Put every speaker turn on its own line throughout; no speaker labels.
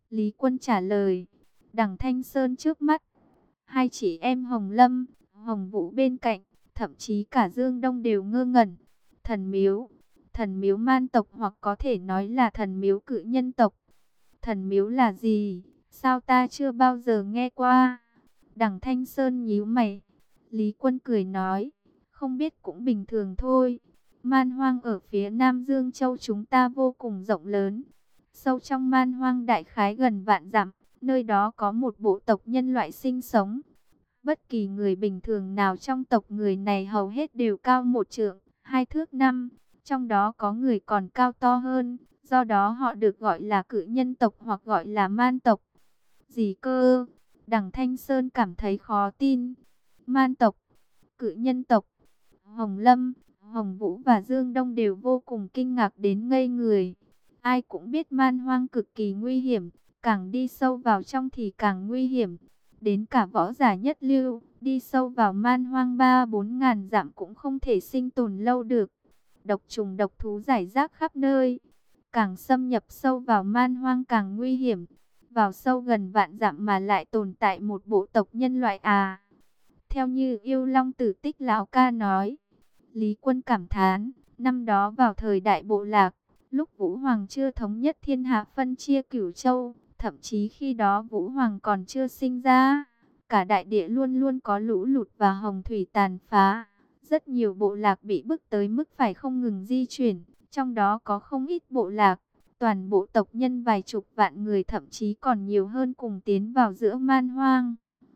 Lý Quân trả lời. Đằng Thanh Sơn trước mắt, hai chị em Hồng Lâm, Hồng Vũ bên cạnh, thậm chí cả Dương Đông đều ngơ ngẩn. Thần miếu man tộc, hoặc có thể nói là thần miếu cự nhân tộc. Thần miếu là gì? Sao ta chưa bao giờ nghe qua? Đằng Thanh Sơn nhíu mày. Lý Quân cười nói, không biết cũng bình thường thôi. Man hoang ở phía Nam Dương Châu chúng ta vô cùng rộng lớn. Sâu trong man hoang đại khái gần vạn dặm, nơi đó có một bộ tộc nhân loại sinh sống. Bất kỳ người bình thường nào trong tộc người này hầu hết đều cao 1 trượng, 2 thước 5, trong đó có người còn cao to hơn, do đó họ được gọi là cự nhân tộc hoặc gọi là man tộc. Gì cơ? Đằng Thanh Sơn cảm thấy khó tin. Man tộc, cự nhân tộc. Hồng Lâm, Hồng Vũ và Dương Đông đều vô cùng kinh ngạc đến ngây người. Ai cũng biết man hoang cực kỳ nguy hiểm, càng đi sâu vào trong thì càng nguy hiểm. Đến cả võ giả nhất lưu, đi sâu vào man hoang 3-4 ngàn dặm cũng không thể sinh tồn lâu được. Độc trùng độc thú rải rác khắp nơi. Càng xâm nhập sâu vào man hoang càng nguy hiểm. Vào sâu gần vạn dặm mà lại tồn tại một bộ tộc nhân loại à. Theo như Yêu Long Tử Tích lão ca nói, Lý Quân cảm thán, năm đó vào thời đại bộ lạc, lúc Vũ Hoàng chưa thống nhất thiên hạ phân chia Cửu Châu, thậm chí khi đó Vũ Hoàng còn chưa sinh ra, cả đại địa luôn luôn có lũ lụt và hồng thủy tàn phá. Rất nhiều bộ lạc bị bức tới mức phải không ngừng di chuyển, trong đó có không ít bộ lạc, toàn bộ tộc nhân vài chục vạn người thậm chí còn nhiều hơn cùng tiến vào giữa man hoang.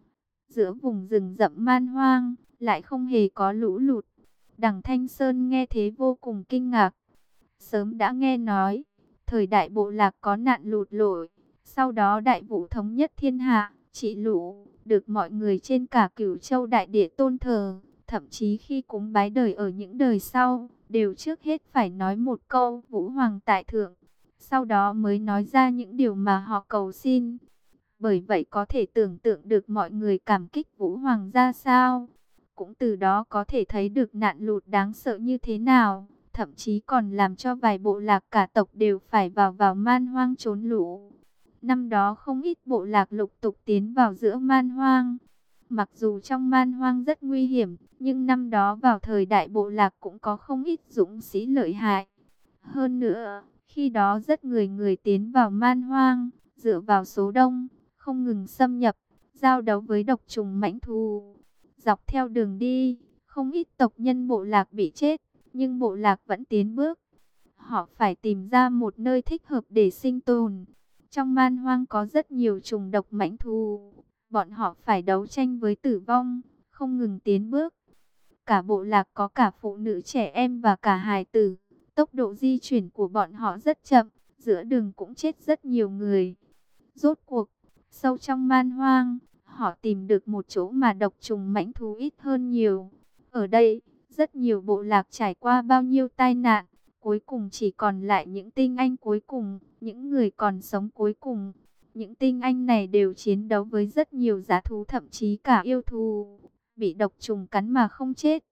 Giữa vùng rừng rậm man hoang, lại không hề có lũ lụt. Đằng Thanh Sơn nghe thế vô cùng kinh ngạc. Sớm đã nghe nói, thời đại bộ lạc có nạn lụt lội, sau đó đại vũ thống nhất thiên hạ, trị lũ, được mọi người trên cả Cửu Châu đại địa tôn thờ. Thậm chí khi cúng bái đời ở những đời sau, đều trước hết phải nói một câu Vũ Hoàng tại thượng, sau đó mới nói ra những điều mà họ cầu xin. Bởi vậy có thể tưởng tượng được mọi người cảm kích Vũ Hoàng ra sao. Cũng từ đó có thể thấy được nạn lụt đáng sợ như thế nào. Thậm chí còn làm cho vài bộ lạc cả tộc đều phải vào man hoang trốn lũ. Năm đó không ít bộ lạc lục tục tiến vào giữa man hoang. Mặc dù trong man hoang rất nguy hiểm, nhưng năm đó vào thời đại bộ lạc cũng có không ít dũng sĩ lợi hại. Hơn nữa, khi đó rất người tiến vào man hoang, dựa vào số đông, không ngừng xâm nhập, giao đấu với độc trùng mãnh thú. Dọc theo đường đi, không ít tộc nhân bộ lạc bị chết, nhưng bộ lạc vẫn tiến bước. Họ phải tìm ra một nơi thích hợp để sinh tồn. Trong man hoang có rất nhiều trùng độc mãnh thú, bọn họ phải đấu tranh với tử vong, không ngừng tiến bước. Cả bộ lạc có cả phụ nữ trẻ em và cả hài tử. Tốc độ di chuyển của bọn họ rất chậm, giữa đường cũng chết rất nhiều người. Rốt cuộc, sâu trong man hoang, họ tìm được một chỗ mà độc trùng mãnh thú ít hơn nhiều. Ở đây, rất nhiều bộ lạc trải qua bao nhiêu tai nạn, cuối cùng chỉ còn lại những tinh anh cuối cùng, những người còn sống cuối cùng. Những tinh anh này đều chiến đấu với rất nhiều dã thú, thậm chí cả yêu thú, bị độc trùng cắn mà không chết.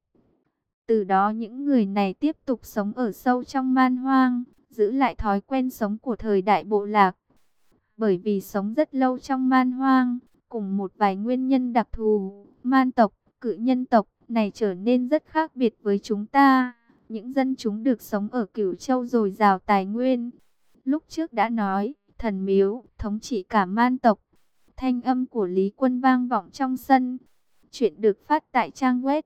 Từ đó những người này tiếp tục sống ở sâu trong man hoang, giữ lại thói quen sống của thời đại bộ lạc. Bởi vì sống rất lâu trong man hoang, cùng một vài nguyên nhân đặc thù, man tộc, cự nhân tộc này trở nên rất khác biệt với chúng ta. Những dân chúng được sống ở Cửu Châu dồi dào tài nguyên. Lúc trước đã nói, thần miếu, thống trị cả man tộc. Thanh âm của Lý Quân vang vọng trong sân. Chuyện được phát tại trang web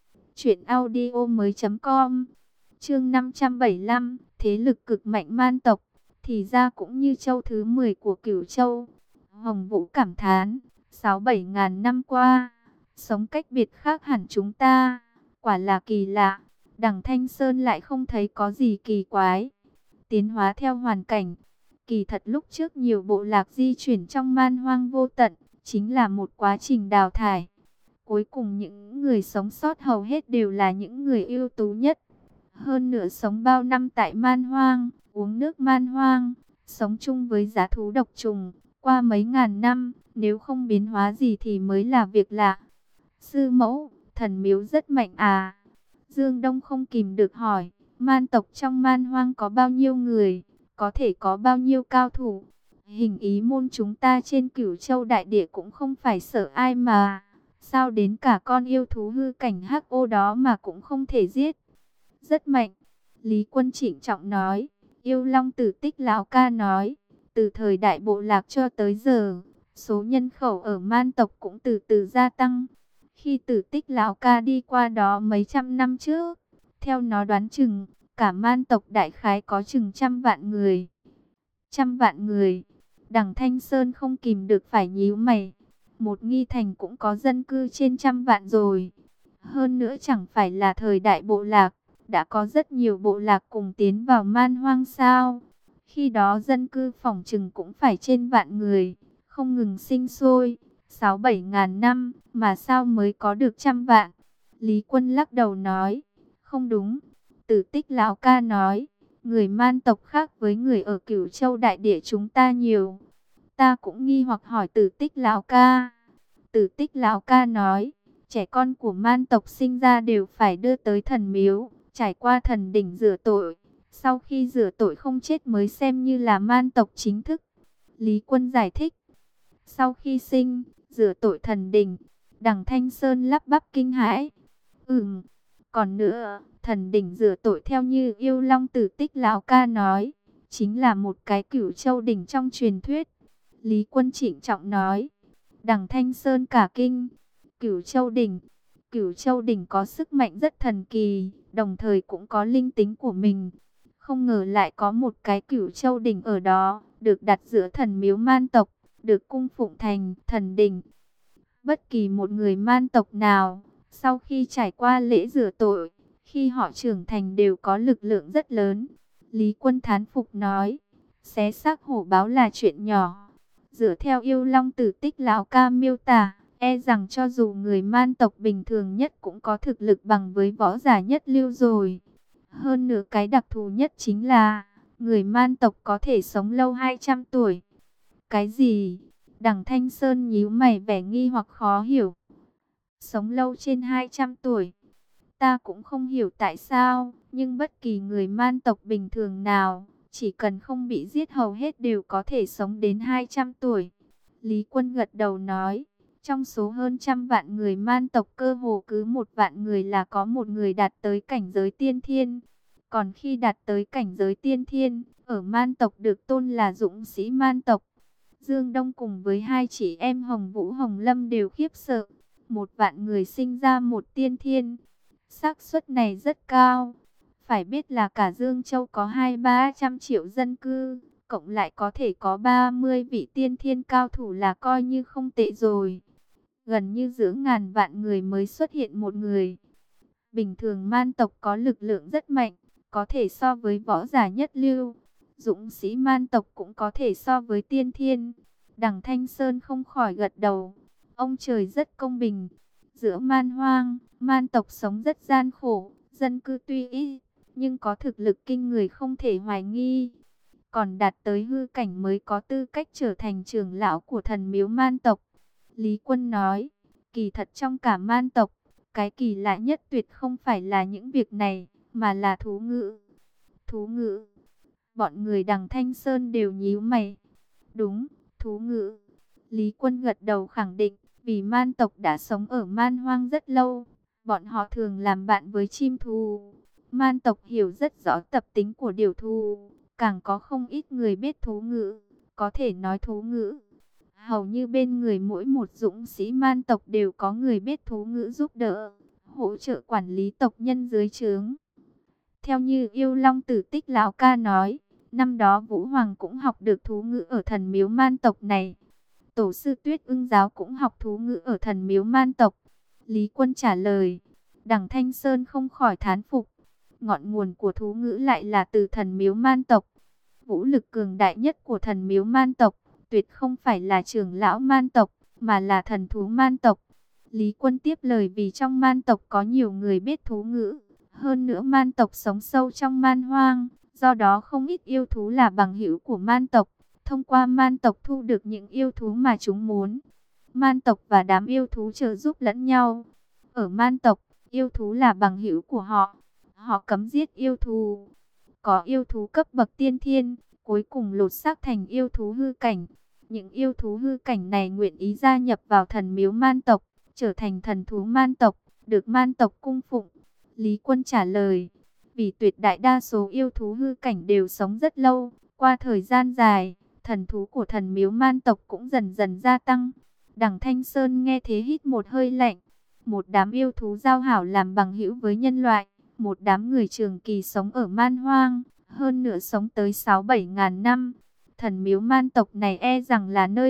truyệnaudiomoi.com. Chương 575, thế lực cực mạnh man tộc, thì ra cũng như châu thứ 10 của Cửu Châu. Hồng Vũ cảm thán, 6-7 ngàn năm qua, sống cách biệt khác hẳn chúng ta, quả là kỳ lạ. Đằng Thanh Sơn lại không thấy có gì kỳ quái. Tiến hóa theo hoàn cảnh. Kỳ thật lúc trước nhiều bộ lạc di chuyển trong man hoang vô tận, chính là một quá trình đào thải. Cuối cùng những người sống sót hầu hết đều là những người ưu tú nhất. Hơn nữa sống bao năm tại man hoang, uống nước man hoang, sống chung với dã thú độc trùng, qua mấy ngàn năm, nếu không biến hóa gì thì mới là việc lạ. Sư mẫu, thần miếu rất mạnh à? Dương Đông không kìm được hỏi, man tộc trong man hoang có bao nhiêu người, có thể có bao nhiêu cao thủ? Hình ý môn chúng ta trên Cửu Châu đại địa cũng không phải sợ ai mà. Sao đến cả con yêu thú hư cảnh hắc ô đó mà cũng không thể giết. Rất mạnh. Lý Quân trịnh trọng nói. Yêu Long Tử Tích lão ca nói. Từ thời đại bộ lạc cho tới giờ, số nhân khẩu ở man tộc cũng từ từ gia tăng. Khi Tử Tích lão ca đi qua đó mấy trăm năm trước, theo nó đoán chừng, cả man tộc đại khái có chừng 100 vạn người. 100 vạn người. Đằng Thanh Sơn không kìm được phải nhíu mày. Một Nghi Thành cũng có dân cư trên 100 vạn rồi. Hơn nữa chẳng phải là thời đại bộ lạc, đã có rất nhiều bộ lạc cùng tiến vào man hoang sao. Khi đó dân cư phỏng chừng cũng phải trên vạn người, không ngừng sinh sôi. 6-7 ngàn năm mà sao mới có được 100 vạn. Lý Quân lắc đầu nói, không đúng. Tử Tích lão ca nói, người man tộc khác với người ở Cửu Châu đại địa chúng ta nhiều. Ta cũng nghi hoặc hỏi Tử Tích lão ca. Tử Tích lão ca nói, trẻ con của man tộc sinh ra đều phải đưa tới thần miếu, trải qua thần đỉnh rửa tội. Sau khi rửa tội không chết mới xem như là man tộc chính thức. Lý Quân giải thích. Sau khi sinh, rửa tội thần đỉnh. Đằng Thanh Sơn lắp bắp kinh hãi. Còn nữa, thần đỉnh rửa tội theo như Yêu Long Tử Tích lão ca nói, chính là một cái Cửu Châu đỉnh trong truyền thuyết. Lý Quân trịnh trọng nói. Đằng Thanh Sơn cả kinh. Cửu Châu đỉnh. Cửu Châu đỉnh có sức mạnh rất thần kỳ, đồng thời cũng có linh tính của mình. Không ngờ lại có một cái Cửu Châu đỉnh ở đó, được đặt giữa thần miếu man tộc, được cung phụng thành thần đỉnh. Bất kỳ một người man tộc nào, sau khi trải qua lễ rửa tội, khi họ trưởng thành đều có lực lượng rất lớn. Lý Quân thán phục nói, xé xác hổ báo là chuyện nhỏ. Dựa theo Yêu Long Tử Tích lão ca miêu tả, e rằng cho dù người man tộc bình thường nhất cũng có thực lực bằng với võ giả nhất lưu rồi. Hơn nữa cái đặc thù nhất chính là, người man tộc có thể sống lâu 200 tuổi. Cái gì? Đằng Thanh Sơn nhíu mày vẻ nghi hoặc khó hiểu. Sống lâu trên 200 tuổi. Ta cũng không hiểu tại sao, nhưng bất kỳ người man tộc bình thường nào, chỉ cần không bị giết hầu hết đều có thể sống đến 200 tuổi. Lý Quân gật đầu nói, trong số hơn 100 vạn người man tộc cơ hồ cứ 1 vạn người là có một người đạt tới cảnh giới tiên thiên. Còn khi đạt tới cảnh giới tiên thiên, ở man tộc được tôn là dũng sĩ man tộc. Dương Đông cùng với hai chị em Hồng Vũ Hồng Lâm đều khiếp sợ. 1 vạn người sinh ra một tiên thiên. Xác suất này rất cao. Phải biết là cả Dương Châu có 200-300 triệu dân cư, cộng lại có thể có 30 vị tiên thiên cao thủ là coi như không tệ rồi. Gần như giữa ngàn vạn người mới xuất hiện một người. Bình thường man tộc có lực lượng rất mạnh, có thể so với võ giả nhất lưu. Dũng sĩ man tộc cũng có thể so với tiên thiên. Đằng Thanh Sơn không khỏi gật đầu. Ông trời rất công bình. Giữa man hoang, man tộc sống rất gian khổ, dân cư tuy ít, nhưng có thực lực kinh người không thể hoài nghi. Còn đạt tới hư cảnh mới có tư cách trở thành trưởng lão của thần miếu man tộc. Lý Quân nói, kỳ thật trong cả man tộc, cái kỳ lạ nhất tuyệt không phải là những việc này, mà là thú ngữ. Thú ngữ. Bọn người đằng Thanh Sơn đều nhíu mày. Đúng, thú ngữ. Lý Quân gật đầu khẳng định, vì man tộc đã sống ở man hoang rất lâu. Bọn họ thường làm bạn với chim thú. Man tộc hiểu rất rõ tập tính của điều thú. Càng có không ít người biết thú ngữ, có thể nói thú ngữ. Hầu như bên người mỗi một dũng sĩ man tộc đều có người biết thú ngữ giúp đỡ, hỗ trợ quản lý tộc nhân dưới trướng. Theo như Yêu Long Tử Tích lão ca nói, năm đó Vũ Hoàng cũng học được thú ngữ ở thần miếu man tộc này. Tổ sư Tuyết Ưng giáo cũng học thú ngữ ở thần miếu man tộc. Lý Quân trả lời. Đằng Thanh Sơn không khỏi thán phục. Ngọn nguồn của thú ngữ lại là từ thần miếu man tộc. Vũ lực cường đại nhất của thần miếu man tộc tuyệt không phải là trưởng lão man tộc, mà là thần thú man tộc. Lý Quân tiếp lời, vì trong man tộc có nhiều người biết thú ngữ. Hơn nữa man tộc sống sâu trong man hoang, do đó không ít yêu thú là bằng hữu của man tộc. Thông qua man tộc thu được những yêu thú mà chúng muốn. Man tộc và đám yêu thú trợ giúp lẫn nhau. Ở man tộc, yêu thú là bằng hữu của họ. Họ cấm giết yêu thú. Có yêu thú cấp bậc tiên thiên, cuối cùng lột xác thành yêu thú hư cảnh. Những yêu thú hư cảnh này nguyện ý gia nhập vào thần miếu man tộc, trở thành thần thú man tộc, được man tộc cung phụng. Lý Quân trả lời, vì tuyệt đại đa số yêu thú hư cảnh đều sống rất lâu, qua thời gian dài, thần thú của thần miếu man tộc cũng dần dần gia tăng. Đằng Thanh Sơn nghe thế hít một hơi lạnh. Một đám yêu thú giao hảo làm bằng hữu với nhân loại, một đám người trường kỳ sống ở man hoang, hơn nữa sống tới 6-7 ngàn năm. Thần miếu man tộc này e rằng là nơi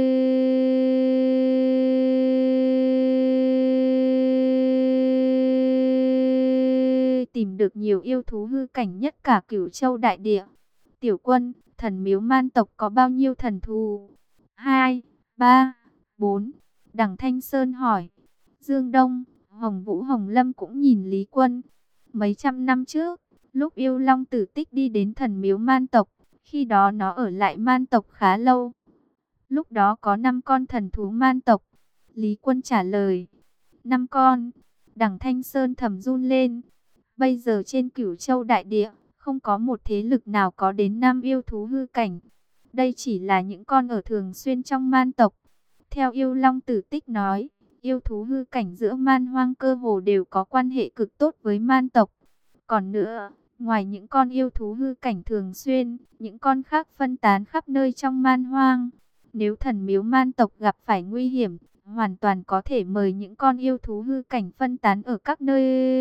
tìm được nhiều yêu thú hư cảnh nhất cả Cửu Châu đại địa. Tiểu Quân, thần miếu man tộc có bao nhiêu thần thú? 2, 3, 4. Đằng Thanh Sơn hỏi. Dương Đông, Hồng Vũ, Hồng Lâm cũng nhìn Lý Quân. Mấy trăm năm trước, lúc yêu long tử tích đi đến thần miếu man tộc, khi đó nó ở lại man tộc khá lâu. Lúc đó có 5 con thần thú man tộc. Lý Quân trả lời. 5 con. Đằng Thanh Sơn thầm run lên. Bây giờ trên Cửu Châu đại địa, không có một thế lực nào có đến 5 yêu thú hư cảnh. Đây chỉ là những con ở thường xuyên trong man tộc. Theo yêu long tử tích nói, yêu thú hư cảnh giữa man hoang cơ hồ đều có quan hệ cực tốt với man tộc. Còn nữa, ngoài những con yêu thú hư cảnh thường xuyên, những con khác phân tán khắp nơi trong man hoang. Nếu thần miếu man tộc gặp phải nguy hiểm, hoàn toàn có thể mời những con yêu thú hư cảnh phân tán ở các nơi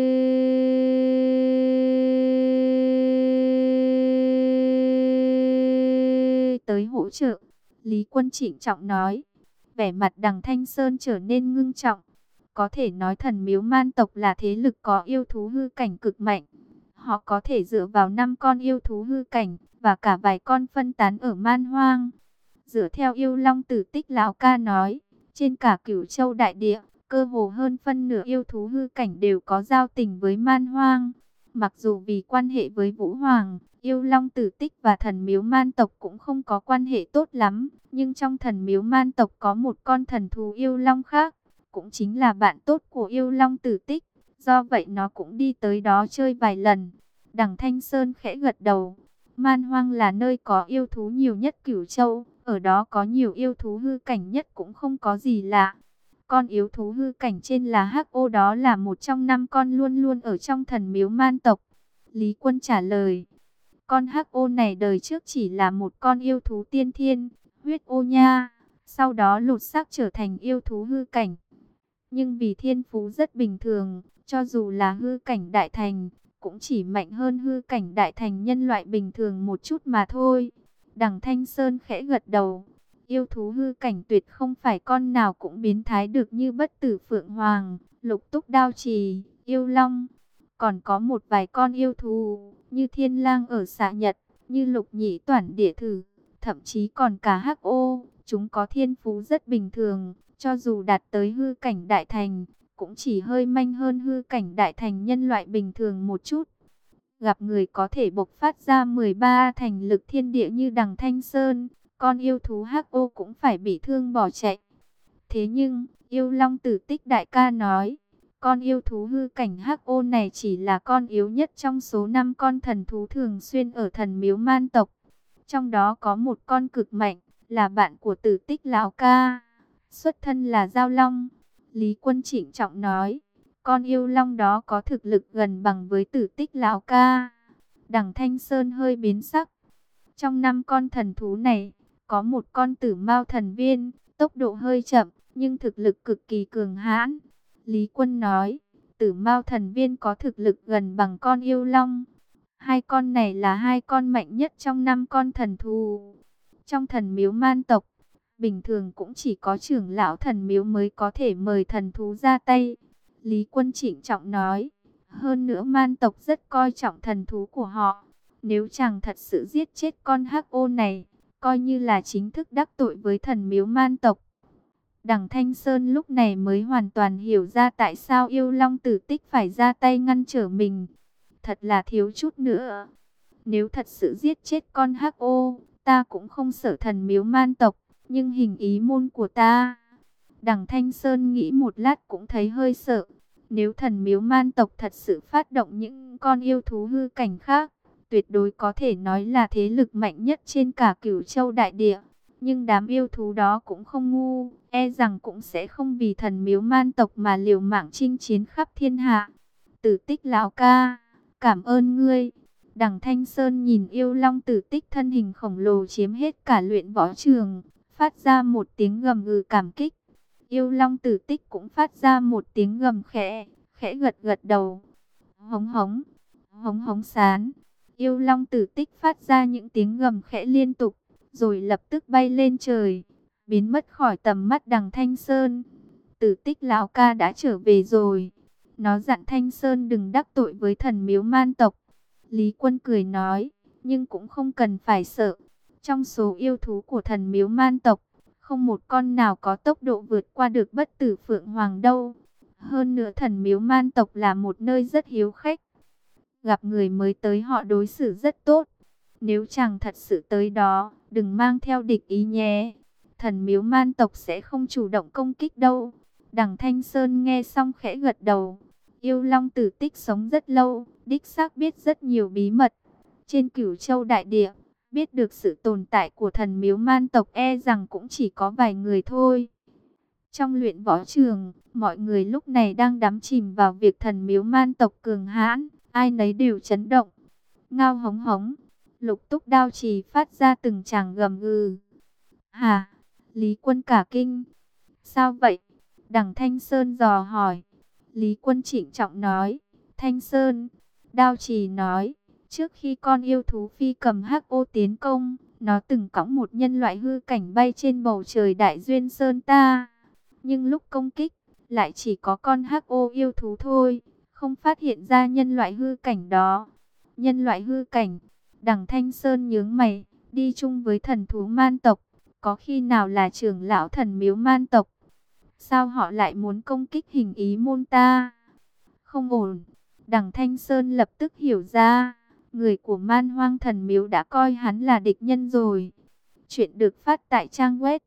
tới hỗ trợ. Lý Quân trịnh trọng nói. Vẻ mặt Đằng Thanh Sơn trở nên ngưng trọng. Có thể nói thần miếu man tộc là thế lực có yêu thú hư cảnh cực mạnh. Họ có thể dựa vào 5 con yêu thú hư cảnh và cả vài con phân tán ở man hoang. Dựa theo yêu long tử tích lão ca nói, trên cả Cửu Châu đại địa, cơ hồ hơn phân nửa yêu thú hư cảnh đều có giao tình với man hoang. Mặc dù vì quan hệ với Vũ Hoàng, yêu long tử tích và thần miếu man tộc cũng không có quan hệ tốt lắm. Nhưng trong thần miếu man tộc có một con thần thú yêu long khác, cũng chính là bạn tốt của yêu long tử tích. Do vậy nó cũng đi tới đó chơi vài lần. Đằng Thanh Sơn khẽ gật đầu. Man hoang là nơi có yêu thú nhiều nhất Cửu Châu. Ở đó có nhiều yêu thú hư cảnh nhất cũng không có gì lạ. Con yêu thú hư cảnh trên là Hắc Ô, đó là một trong 5 con luôn luôn ở trong thần miếu man tộc. Lý Quân trả lời. Con Hắc Ô này đời trước chỉ là một con yêu thú tiên thiên, huyết ô nha. Sau đó lột xác trở thành yêu thú hư cảnh. Nhưng vì thiên phú rất bình thường, cho dù là hư cảnh đại thành, cũng chỉ mạnh hơn hư cảnh đại thành nhân loại bình thường một chút mà thôi. Đằng Thanh Sơn khẽ gật đầu. Yêu thú hư cảnh tuyệt không phải con nào cũng biến thái được như Bất Tử Phượng Hoàng, Lục Túc Đao Trì, Yêu Long. Còn có một vài con yêu thú như Thiên Lang ở Xạ Nhật, như Lục Nhĩ Toản Địa Thử, thậm chí còn cả Hắc Ô. Chúng có thiên phú rất bình thường, cho dù đạt tới hư cảnh đại thành, cũng chỉ hơi manh hơn hư cảnh đại thành nhân loại bình thường một chút. Gặp người có thể bộc phát ra 13 thành lực thiên địa như Đằng Thanh Sơn, con yêu thú Hắc Ô cũng phải bị thương bỏ chạy. Thế nhưng, yêu long tử tích đại ca nói, con yêu thú hư cảnh Hắc Ô này chỉ là con yếu nhất trong số 5 con thần thú thường xuyên ở thần miếu man tộc. Trong đó có một con cực mạnh, là bạn của tử tích lão ca, xuất thân là Giao Long. Lý Quân trịnh trọng nói, con yêu long đó có thực lực gần bằng với tử tích lão ca. Đằng Thanh Sơn hơi biến sắc. Trong 5 con thần thú này, có một con Tử Mao thần viên, tốc độ hơi chậm, nhưng thực lực cực kỳ cường hãn. Lý Quân nói, Tử Mao thần viên có thực lực gần bằng con yêu long. 2 con này là 2 con mạnh nhất trong 5 con thần thú. Trong thần miếu man tộc, bình thường cũng chỉ có trưởng lão thần miếu mới có thể mời thần thú ra tay. Lý Quân trịnh trọng nói, hơn nữa man tộc rất coi trọng thần thú của họ. Nếu chàng thật sự giết chết con Hắc Ô này, coi như là chính thức đắc tội với thần miếu man tộc. Đằng Thanh Sơn lúc này mới hoàn toàn hiểu ra tại sao yêu long tử tích phải ra tay ngăn trở mình. Thật là thiếu chút nữa. Nếu thật sự giết chết con Hắc Ô, ta cũng không sợ thần miếu man tộc, nhưng hình ý môn của ta. Đằng Thanh Sơn nghĩ một lát cũng thấy hơi sợ. Nếu thần miếu man tộc thật sự phát động những con yêu thú hư cảnh khác, tuyệt đối có thể nói là thế lực mạnh nhất trên cả Cửu Châu đại địa. Nhưng đám yêu thú đó cũng không ngu, e rằng cũng sẽ không vì thần miếu man tộc mà liều mạng chinh chiến khắp thiên hạ. Tử Tích lão ca, cảm ơn ngươi. Đằng Thanh Sơn nhìn yêu long Tử Tích thân hình khổng lồ chiếm hết cả luyện võ trường, phát ra một tiếng gầm gừ cảm kích. Yêu long Tử Tích cũng phát ra một tiếng gầm khẽ, khẽ gật gật đầu. Hống hống, hống hống sán. Yêu long Tử Tích phát ra những tiếng gầm khẽ liên tục, rồi lập tức bay lên trời, biến mất khỏi tầm mắt đằng Thanh Sơn. Tử Tích lão ca đã trở về rồi. Nó dặn Thanh Sơn đừng đắc tội với thần miếu man tộc. Lý Quân cười nói, nhưng cũng không cần phải sợ. Trong số yêu thú của thần miếu man tộc, không một con nào có tốc độ vượt qua được Bất Tử Phượng Hoàng đâu. Hơn nữa thần miếu man tộc là một nơi rất hiếu khách. Gặp người mới tới họ đối xử rất tốt. Nếu chàng thật sự tới đó, đừng mang theo địch ý nhé. Thần miếu man tộc sẽ không chủ động công kích đâu. Đằng Thanh Sơn nghe xong khẽ gật đầu. Yêu long Tử Tích sống rất lâu, đích xác biết rất nhiều bí mật. Trên Cửu Châu đại địa, biết được sự tồn tại của thần miếu man tộc e rằng cũng chỉ có vài người thôi. Trong luyện võ trường, mọi người lúc này đang đắm chìm vào việc thần miếu man tộc cường hãn, ai nấy đều chấn động. Ngao hống hống, Lục Túc đao trì phát ra từng tràng gầm gừ. Hả? Lý Quân cả kinh. Sao vậy? Đằng Thanh Sơn dò hỏi. Lý Quân trịnh trọng nói. Thanh Sơn, đao trì nói, trước khi con yêu thú phi cầm hắc ô tiến công, nó từng cõng một nhân loại hư cảnh bay trên bầu trời đại duyên sơn ta. Nhưng lúc công kích, lại chỉ có con hắc ô yêu thú thôi, không phát hiện ra nhân loại hư cảnh đó. Nhân loại hư cảnh, đằng Thanh Sơn nhướng mày, đi chung với thần thú man tộc, có khi nào là trưởng lão thần miếu man tộc? Sao họ lại muốn công kích hình ý môn ta? Không ổn. Đằng Thanh Sơn lập tức hiểu ra, người của Man Hoang Thần Miếu đã coi hắn là địch nhân rồi. Chuyện được phát tại trang web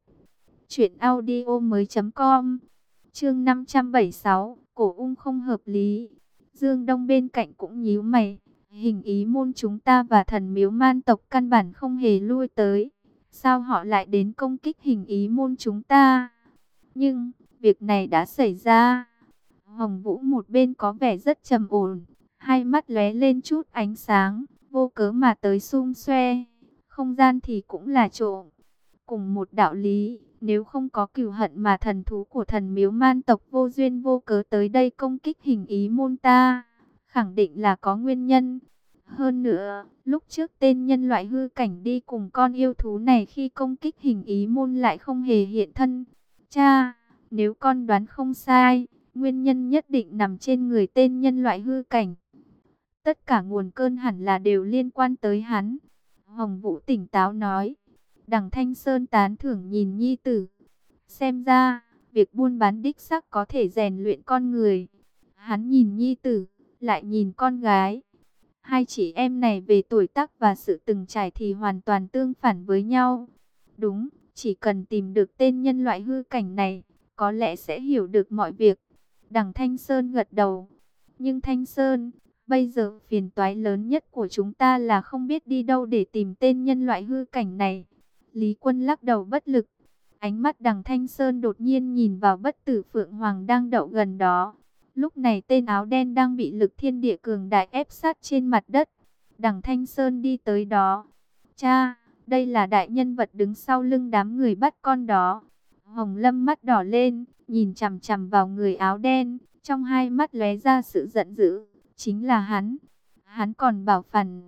truyệnaudiomoi.com. Chương 576, cổ ung không hợp lý. Dương Đông bên cạnh cũng nhíu mày, hình ý môn chúng ta và thần miếu man tộc căn bản không hề lui tới, sao họ lại đến công kích hình ý môn chúng ta? Nhưng việc này đã xảy ra. Hồng Vũ một bên có vẻ rất trầm ổn, hai mắt lóe lên chút ánh sáng, vô cớ mà tới xung xoe. Không gian thì cũng là trộm. Cùng một đạo lý, nếu không có cừu hận mà thần thú của thần miếu man tộc vô duyên vô cớ tới đây công kích hình ý môn ta, khẳng định là có nguyên nhân. Hơn nữa, lúc trước tên nhân loại hư cảnh đi cùng con yêu thú này khi công kích hình ý môn lại không hề hiện thân. Cha, nếu con đoán không sai, nguyên nhân nhất định nằm trên người tên nhân loại hư cảnh. Tất cả nguồn cơn hẳn là đều liên quan tới hắn. Hồng Vũ tỉnh táo nói. Đằng Thanh Sơn tán thưởng nhìn nhi tử. Xem ra, việc buôn bán đích xác có thể rèn luyện con người. Hắn nhìn nhi tử, lại nhìn con gái. Hai chị em này về tuổi tác và sự từng trải thì hoàn toàn tương phản với nhau. Đúng, chỉ cần tìm được tên nhân loại hư cảnh này, có lẽ sẽ hiểu được mọi việc. Đằng Thanh Sơn gật đầu. Nhưng Thanh Sơn, bây giờ phiền toái lớn nhất của chúng ta là không biết đi đâu để tìm tên nhân loại hư cảnh này. Lý Quân lắc đầu bất lực. Ánh mắt đằng Thanh Sơn đột nhiên nhìn vào Bất Tử Phượng Hoàng đang đậu gần đó. Lúc này tên áo đen đang bị lực thiên địa cường đại ép sát trên mặt đất. Đằng Thanh Sơn đi tới đó. Cha, đây là đại nhân vật đứng sau lưng đám người bắt con đó. Hồng Lâm mắt đỏ lên, nhìn chằm chằm vào người áo đen, trong hai mắt lóe ra sự giận dữ. Chính là hắn. Hắn còn bảo Phàn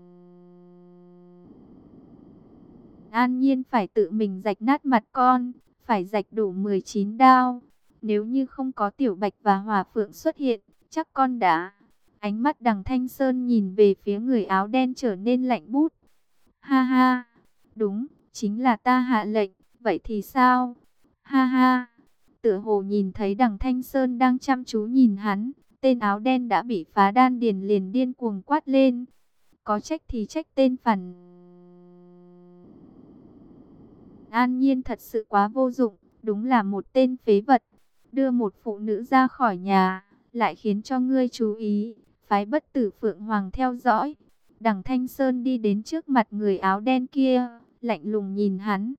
An Nhiên phải tự mình rạch nát mặt con, phải rạch đủ 19 đao. Nếu như không có Tiểu Bạch và Hỏa Phượng xuất hiện, chắc con đã. Ánh mắt đằng Thanh Sơn nhìn về phía người áo đen trở nên lạnh bút. Ha ha, đúng, chính là ta hạ lệnh, vậy thì sao? Ha ha, tựa hồ nhìn thấy đằng Thanh Sơn đang chăm chú nhìn hắn, tên áo đen đã bị phá đan điền liền điên cuồng quát lên. Có trách thì trách tên Phàn An Nhiên thật sự quá vô dụng, đúng là một tên phế vật. Đưa một phụ nữ ra khỏi nhà, lại khiến cho ngươi chú ý, phái Bất Tử Phượng Hoàng theo dõi. Đằng Thanh Sơn đi đến trước mặt người áo đen kia, lạnh lùng nhìn hắn.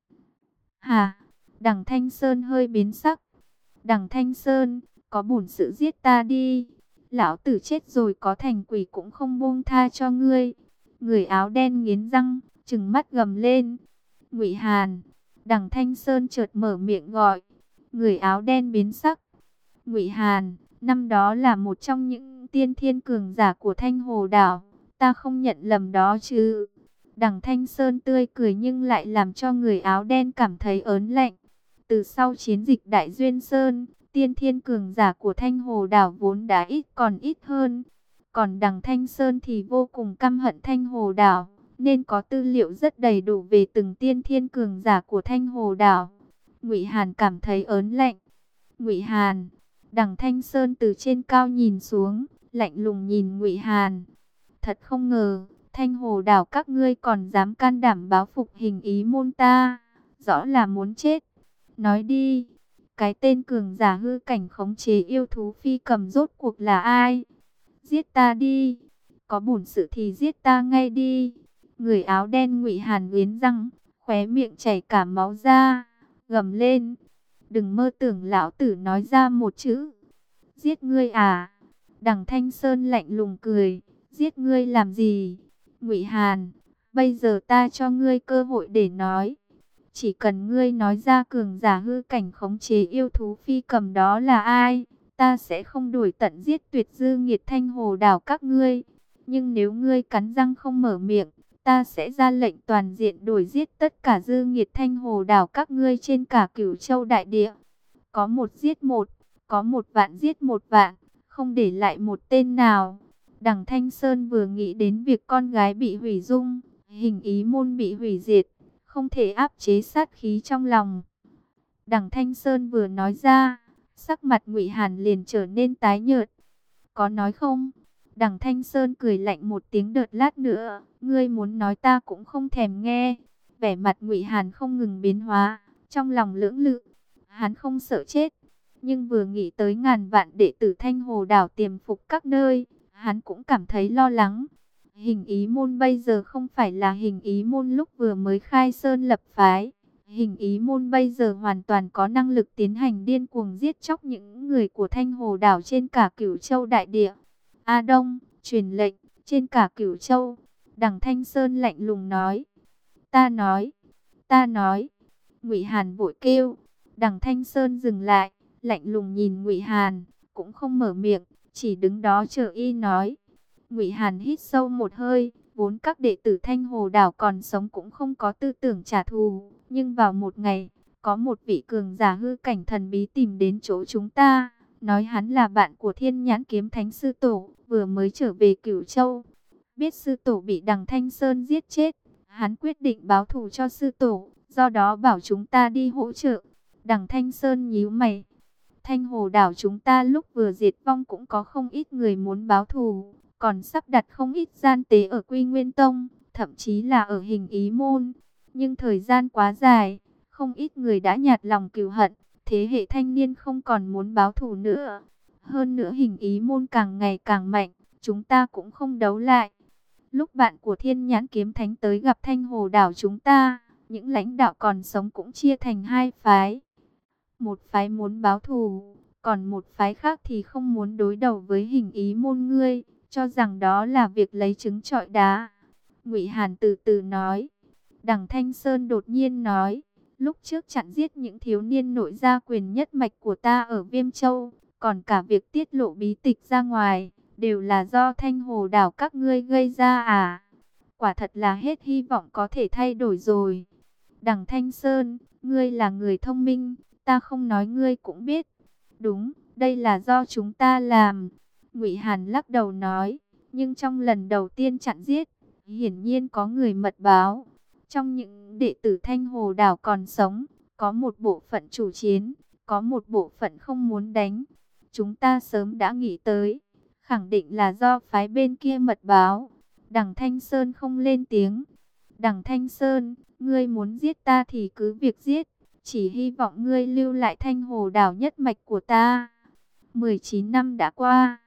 Hả? Đằng Thanh Sơn hơi biến sắc. Đằng Thanh Sơn, có bổn sự giết ta đi. Lão tử chết rồi có thành quỷ cũng không buông tha cho ngươi. Người áo đen nghiến răng, trừng mắt gầm lên. Ngụy Hàn. Đằng Thanh Sơn chợt mở miệng gọi. Người áo đen biến sắc. Ngụy Hàn, năm đó là một trong những tiên thiên cường giả của Thanh Hồ Đảo. Ta không nhận lầm đó chứ? Đằng Thanh Sơn tươi cười nhưng lại làm cho người áo đen cảm thấy ớn lạnh. Từ sau chiến dịch Đại Duyên Sơn, tiên thiên cường giả của Thanh Hồ Đảo vốn đã ít còn ít hơn. Còn đằng Thanh Sơn thì vô cùng căm hận Thanh Hồ Đảo, nên có tư liệu rất đầy đủ về từng tiên thiên cường giả của Thanh Hồ Đảo. Ngụy Hàn cảm thấy ớn lạnh. Ngụy Hàn, đằng Thanh Sơn từ trên cao nhìn xuống, lạnh lùng nhìn Ngụy Hàn. Thật không ngờ, Thanh Hồ Đảo các ngươi còn dám can đảm báo phục Hình Ý môn ta, rõ là muốn chết. Nói đi, cái tên cường giả hư cảnh khống chế yêu thú phi cầm rốt cuộc là ai? Giết ta đi, có bổn sự thì giết ta ngay đi. Người áo đen Ngụy Hàn nghiến răng, khóe miệng chảy cả máu ra, gầm lên. Đừng mơ tưởng lão tử nói ra một chữ. Giết ngươi à? Đằng Thanh Sơn lạnh lùng cười. Giết ngươi làm gì? Ngụy Hàn, bây giờ ta cho ngươi cơ hội để nói. Chỉ cần ngươi nói ra cường giả hư cảnh khống chế yêu thú phi cầm đó là ai, ta sẽ không đuổi tận giết tuyệt dư nghiệt Thanh Hồ Đảo các ngươi. Nhưng nếu ngươi cắn răng không mở miệng, ta sẽ ra lệnh toàn diện đuổi giết tất cả dư nghiệt Thanh Hồ Đảo các ngươi trên cả Cửu Châu đại địa. Có một giết một, có 1.000.000 giết 1.000.000, không để lại một tên nào. Đằng Thanh Sơn vừa nghĩ đến việc con gái bị hủy dung, Hình Ý môn bị hủy diệt, không thể áp chế sát khí trong lòng. Đằng Thanh Sơn vừa nói ra, sắc mặt Ngụy Hàn liền trở nên tái nhợt. Có nói không? Đằng Thanh Sơn cười lạnh một tiếng, đợt lát nữa, ngươi muốn nói ta cũng không thèm nghe. Vẻ mặt Ngụy Hàn không ngừng biến hóa, trong lòng lưỡng lự. Hắn không sợ chết, nhưng vừa nghĩ tới ngàn vạn đệ tử Thanh Hồ Đảo tiềm phục các nơi, hắn cũng cảm thấy lo lắng. Hình Ý môn bây giờ không phải là Hình Ý môn lúc vừa mới khai sơn lập phái. Hình Ý môn bây giờ hoàn toàn có năng lực tiến hành điên cuồng giết chóc những người của Thanh Hồ Đảo trên cả Cửu Châu đại địa. A Đông, truyền lệnh, trên cả Cửu Châu. Đằng Thanh Sơn lạnh lùng nói. Ta nói, ta nói. Ngụy Hàn vội kêu. Đằng Thanh Sơn dừng lại, lạnh lùng nhìn Ngụy Hàn, cũng không mở miệng, chỉ đứng đó chờ y nói. Ngụy Hàn hít sâu một hơi, vốn các đệ tử Thanh Hồ Đảo còn sống cũng không có tư tưởng trả thù, nhưng vào một ngày, có một vị cường giả hư cảnh thần bí tìm đến chỗ chúng ta, nói hắn là bạn của Thiên Nhãn Kiếm Thánh sư tổ, vừa mới trở về Cửu Châu. Biết sư tổ bị đằng Thanh Sơn giết chết, hắn quyết định báo thù cho sư tổ, do đó bảo chúng ta đi hỗ trợ. Đằng Thanh Sơn nhíu mày. Thanh Hồ Đảo chúng ta lúc vừa diệt vong cũng có không ít người muốn báo thù, còn sắp đặt không ít gian tế ở Quy Nguyên Tông, thậm chí là ở Hình Ý môn. Nhưng thời gian quá dài, không ít người đã nhạt lòng cừu hận, thế hệ thanh niên không còn muốn báo thù nữa. Hơn nữa Hình Ý môn càng ngày càng mạnh, chúng ta cũng không đấu lại. Lúc bạn của Thiên Nhãn Kiếm Thánh tới gặp Thanh Hồ Đảo chúng ta, những lãnh đạo còn sống cũng chia thành hai phái. Một phái muốn báo thù, còn một phái khác thì không muốn đối đầu với Hình Ý môn ngươi, cho rằng đó là việc lấy trứng trọi đá. Ngụy Hàn từ từ nói. Đằng Thanh Sơn đột nhiên nói, lúc trước chặn giết những thiếu niên nội gia quyền nhất mạch của ta ở Viêm Châu, còn cả việc tiết lộ bí tịch ra ngoài, đều là do Thanh Hồ Đảo các ngươi gây ra à? Quả thật là hết hy vọng có thể thay đổi rồi. Đằng Thanh Sơn, ngươi là người thông minh, ta không nói ngươi cũng biết. Đúng, đây là do chúng ta làm. Ngụy Hàn lắc đầu nói, nhưng trong lần đầu tiên chặn giết, hiển nhiên có người mật báo. Trong những đệ tử Thanh Hồ Đảo còn sống, có một bộ phận chủ chiến, có một bộ phận không muốn đánh. Chúng ta sớm đã nghĩ tới, khẳng định là do phái bên kia mật báo. Đằng Thanh Sơn không lên tiếng. Đằng Thanh Sơn, ngươi muốn giết ta thì cứ việc giết, chỉ hy vọng ngươi lưu lại Thanh Hồ Đảo nhất mạch của ta. 19 năm đã qua,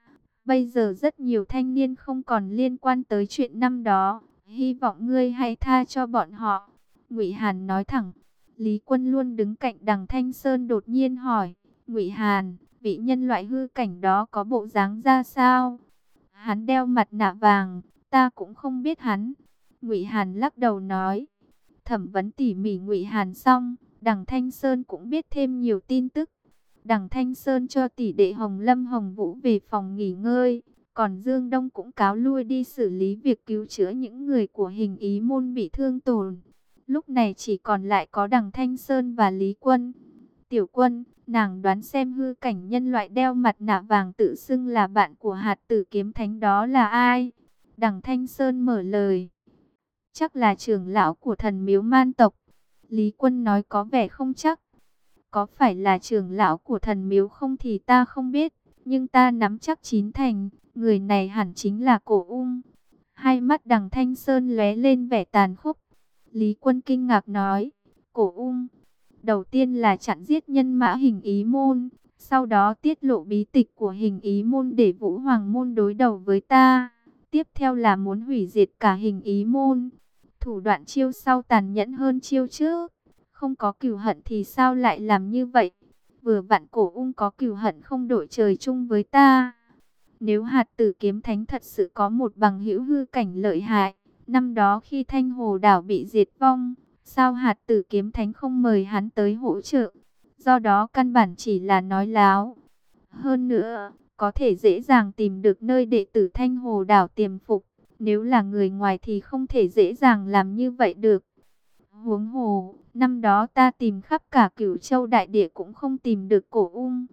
Bây giờ rất nhiều thanh niên không còn liên quan tới chuyện năm đó, hy vọng ngươi hãy tha cho bọn họ. Ngụy Hàn nói thẳng. Lý Quân luôn đứng cạnh Đằng Thanh Sơn đột nhiên hỏi, Ngụy Hàn, vị nhân loại hư cảnh đó có bộ dáng ra sao? Hắn đeo mặt nạ vàng, ta cũng không biết hắn. Ngụy Hàn lắc đầu nói. Thẩm vấn tỉ mỉ Ngụy Hàn xong, Đằng Thanh Sơn cũng biết thêm nhiều tin tức. Đằng Thanh Sơn cho tỷ đệ Hồng Lâm Hồng Vũ về phòng nghỉ ngơi, còn Dương Đông cũng cáo lui đi xử lý việc cứu chữa những người của Hình Ý môn bị thương tổn. Lúc này chỉ còn lại có Đằng Thanh Sơn và Lý Quân. Tiểu Quân, nàng đoán xem hư cảnh nhân loại đeo mặt nạ vàng tự xưng là bạn của hạt tử kiếm thánh đó là ai? Đằng Thanh Sơn mở lời. Chắc là trưởng lão của thần miếu man tộc. Lý Quân nói có vẻ không chắc. Có phải là trưởng lão của thần miếu không thì ta không biết. Nhưng ta nắm chắc chín thành, người này hẳn chính là Cổ Ung. Hai mắt Đằng Thanh Sơn lóe lên vẻ tàn khốc. Lý Quân kinh ngạc nói, Cổ Ung. Đầu tiên là chặn giết nhân mã Hình Ý môn. Sau đó tiết lộ bí tịch của Hình Ý môn để Vũ Hoàng môn đối đầu với ta. Tiếp theo là muốn hủy diệt cả Hình Ý môn. Thủ đoạn chiêu sau tàn nhẫn hơn chiêu trước. Không có cừu hận thì sao lại làm như vậy? Vừa vặn Cổ Ung có cừu hận không đội trời chung với ta. Nếu hạt tử kiếm thánh thật sự có một bằng hữu hư cảnh lợi hại, năm đó khi Thanh Hồ đảo bị diệt vong, sao hạt tử kiếm thánh không mời hắn tới hỗ trợ? Do đó căn bản chỉ là nói láo. Hơn nữa, có thể dễ dàng tìm được nơi đệ tử Thanh Hồ đảo tiềm phục. Nếu là người ngoài thì không thể dễ dàng làm như vậy được. Huống hồ, năm đó ta tìm khắp cả Cửu Châu đại địa cũng không tìm được Cổ Ung.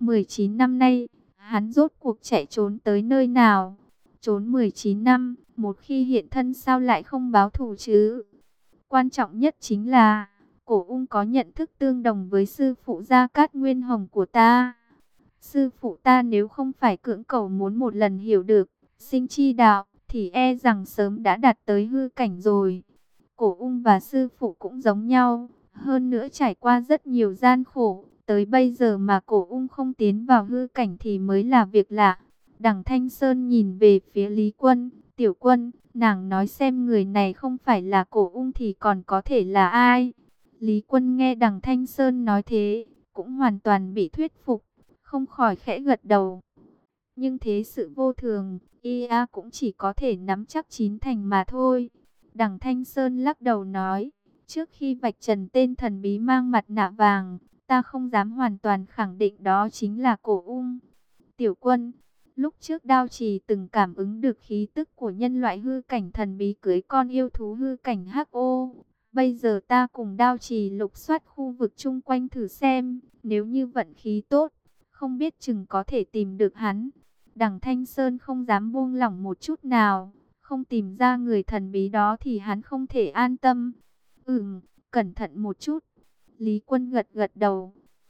19 năm nay, hắn rốt cuộc chạy trốn tới nơi nào? Trốn 19 năm, một khi hiện thân sao lại không báo thù chứ? Quan trọng nhất chính là, Cổ Ung có nhận thức tương đồng với sư phụ Gia Cát Nguyên Hồng của ta. Sư phụ ta nếu không phải cưỡng cầu muốn một lần hiểu được sinh chi đạo, thì e rằng sớm đã đạt tới hư cảnh rồi. Cổ Ung và sư phụ cũng giống nhau, hơn nữa trải qua rất nhiều gian khổ, tới bây giờ mà Cổ Ung không tiến vào hư cảnh thì mới là việc lạ. Đằng Thanh Sơn nhìn về phía Lý Quân, Tiểu Quân, nàng nói xem người này không phải là Cổ Ung thì còn có thể là ai? Lý Quân nghe đằng Thanh Sơn nói thế, cũng hoàn toàn bị thuyết phục, không khỏi khẽ gật đầu. Nhưng thế sự vô thường, ia cũng chỉ có thể nắm chắc chín thành mà thôi. Đằng Thanh Sơn lắc đầu nói, trước khi vạch trần tên thần bí mang mặt nạ vàng, ta không dám hoàn toàn khẳng định đó chính là Cổ Ung. Tiểu Quân, lúc trước Đao Trì từng cảm ứng được khí tức của nhân loại hư cảnh thần bí cưới con yêu thú hư cảnh HO. Bây giờ ta cùng Đao Trì lục soát khu vực chung quanh thử xem, nếu như vận khí tốt, không biết chừng có thể tìm được hắn. Đằng Thanh Sơn không dám buông lỏng một chút nào, không tìm ra người thần bí đó thì hắn không thể an tâm. Cẩn thận một chút. Lý Quân gật gật đầu.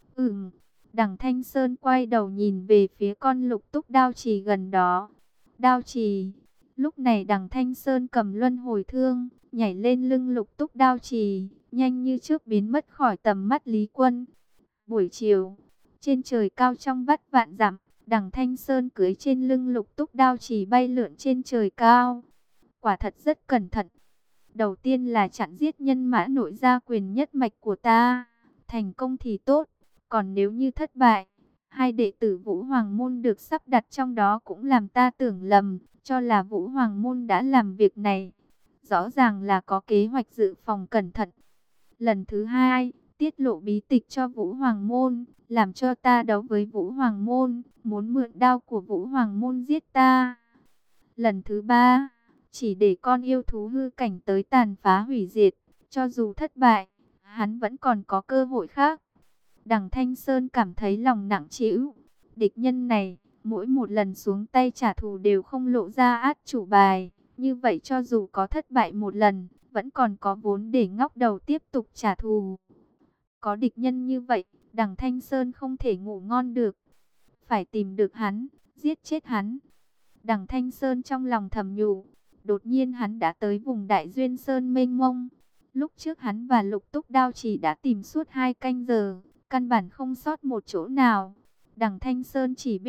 Đằng Thanh Sơn quay đầu nhìn về phía con lục túc đao trì gần đó. Đao trì. Lúc này đằng Thanh Sơn cầm luân hồi thương, nhảy lên lưng lục túc đao trì, nhanh như trước biến mất khỏi tầm mắt Lý Quân. Buổi chiều, trên trời cao trong vắt vạn dặm, đằng Thanh Sơn cưỡi trên lưng lục túc đao trì bay lượn trên trời cao. Quả thật rất cẩn thận. Đầu tiên là chặn giết nhân mã nội gia quyền nhất mạch của ta. Thành công thì tốt. Còn nếu như thất bại, hai đệ tử Vũ Hoàng Môn được sắp đặt trong đó cũng làm ta tưởng lầm, cho là Vũ Hoàng Môn đã làm việc này. Rõ ràng là có kế hoạch dự phòng cẩn thận. Lần thứ hai, tiết lộ bí tịch cho Vũ Hoàng Môn, làm cho ta đấu với Vũ Hoàng Môn, muốn mượn đao của Vũ Hoàng Môn giết ta. Lần thứ ba, chỉ để con yêu thú hư cảnh tới tàn phá hủy diệt, cho dù thất bại, hắn vẫn còn có cơ hội khác. Đằng Thanh Sơn cảm thấy lòng nặng trĩu. Địch nhân này, mỗi một lần xuống tay trả thù đều không lộ ra át chủ bài. Như vậy cho dù có thất bại một lần, vẫn còn có vốn để ngóc đầu tiếp tục trả thù. Có địch nhân như vậy, đằng Thanh Sơn không thể ngủ ngon được. Phải tìm được hắn, giết chết hắn. Đằng Thanh Sơn trong lòng thầm nhủ. Đột nhiên hắn đã tới vùng Đại Duyên Sơn mênh mông. Lúc trước hắn và Lục Túc Đao chỉ đã tìm suốt 2 canh giờ, căn bản không sót một chỗ nào. Đằng Thanh Sơn chỉ biết,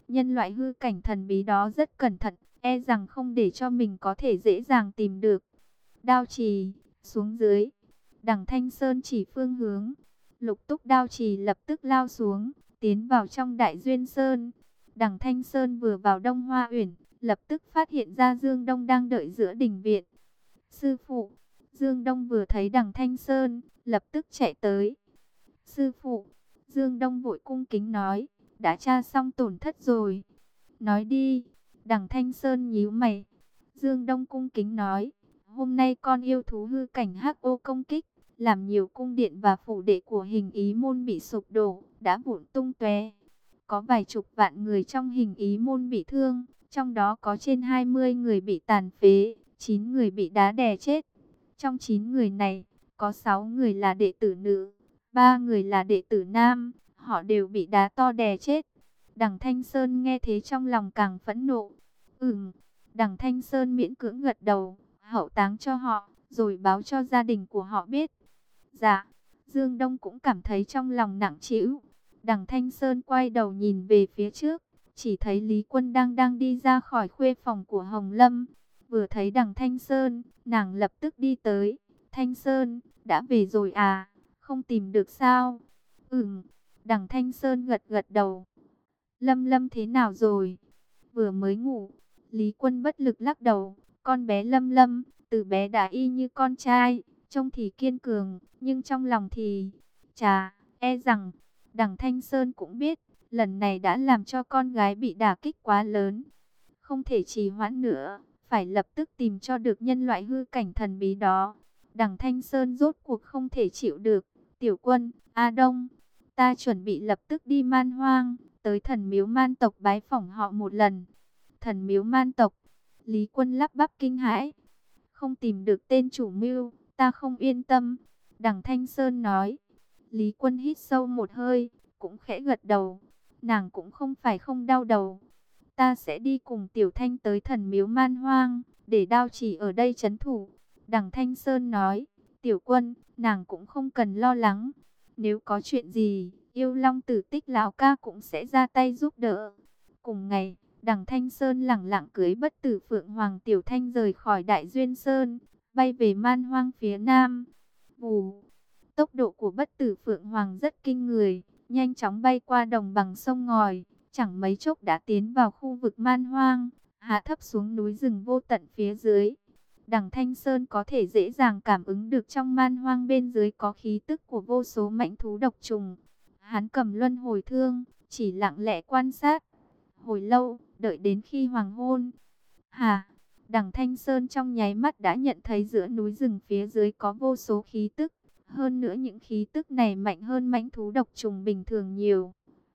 Nhân loại hư cảnh thần bí đó rất cẩn thận, e rằng không để cho mình có thể dễ dàng tìm được. Đao trì, xuống dưới. Đằng Thanh Sơn chỉ phương hướng. Lục túc đao trì lập tức lao xuống, tiến vào trong Đại Duyên Sơn. Đằng Thanh Sơn vừa vào Đông Hoa Uyển, lập tức phát hiện ra Dương Đông đang đợi giữa đình viện. Sư phụ, Dương Đông vừa thấy đằng Thanh Sơn, lập tức chạy tới. Sư phụ, Dương Đông vội cung kính nói, đã tra xong tổn thất rồi. Nói đi, đằng Thanh Sơn nhíu mày. Dương Đông cung kính nói, hôm nay con yêu thú hư cảnh hắc ô công kích, làm nhiều cung điện và phủ đệ của Hình Ý môn bị sụp đổ, đã vụn tung tóe. Có vài chục vạn người trong Hình Ý môn bị thương, trong đó có trên 20 người bị tàn phế, 9 người bị đá đè chết. Trong 9 người này, có 6 người là đệ tử nữ, 3 người là đệ tử nam, họ đều bị đá to đè chết. Đằng Thanh Sơn nghe thế trong lòng càng phẫn nộ. Đằng Thanh Sơn miễn cưỡng gật đầu, hậu táng cho họ, rồi báo cho gia đình của họ biết. Dạ, Dương Đông cũng cảm thấy trong lòng nặng trĩu. Đằng Thanh Sơn quay đầu nhìn về phía trước, chỉ thấy Lý Quân đang đi ra khỏi khuê phòng của Hồng Lâm. Vừa thấy đằng Thanh Sơn, nàng lập tức đi tới. Thanh Sơn, đã về rồi à? Không tìm được sao? Đằng Thanh Sơn gật gật đầu. Lâm Lâm thế nào rồi? Vừa mới ngủ. Lý Quân bất lực lắc đầu. Con bé Lâm Lâm, từ bé đã y như con trai, trông thì kiên cường, nhưng trong lòng thì... Chà, e rằng, đằng Thanh Sơn cũng biết, lần này đã làm cho con gái bị đả kích quá lớn. Không thể trì hoãn nữa, phải lập tức tìm cho được nhân loại hư cảnh thần bí đó. Đằng Thanh Sơn rốt cuộc không thể chịu được. Tiểu Quân, A Đông, ta chuẩn bị lập tức đi Man Hoang, tới thần miếu man tộc bái phỏng họ một lần. Thần miếu man tộc, Lý Quân lắp bắp kinh hãi. Không tìm được tên chủ mưu, ta không yên tâm. Đằng Thanh Sơn nói. Lý Quân hít sâu một hơi, cũng khẽ gật đầu. Nàng cũng không phải không đau đầu. Ta sẽ đi cùng Tiểu Thanh tới thần miếu man hoang, để đao chỉ ở đây trấn thủ. Đằng Thanh Sơn nói. Tiểu Quân, nàng cũng không cần lo lắng. Nếu có chuyện gì, Yêu Long Tử Tích lão ca cũng sẽ ra tay giúp đỡ. Cùng ngày, đằng Thanh Sơn lẳng lặng cưới Bất Tử Phượng Hoàng Tiểu Thanh rời khỏi Đại Duyên Sơn, bay về man hoang phía nam. Vù, tốc độ của Bất Tử Phượng Hoàng rất kinh người, nhanh chóng bay qua đồng bằng sông ngòi, chẳng mấy chốc đã tiến vào khu vực man hoang, hạ thấp xuống núi rừng vô tận phía dưới. Đằng Thanh Sơn có thể dễ dàng cảm ứng được trong man hoang bên dưới có khí tức của vô số mãnh thú độc trùng. Hắn cầm luân hồi thương, chỉ lặng lẽ quan sát. Hồi lâu, đợi đến khi hoàng hôn. Đằng Thanh Sơn trong nháy mắt đã nhận thấy giữa núi rừng phía dưới có vô số khí tức. Hơn nữa những khí tức này mạnh hơn mãnh thú độc trùng bình thường nhiều.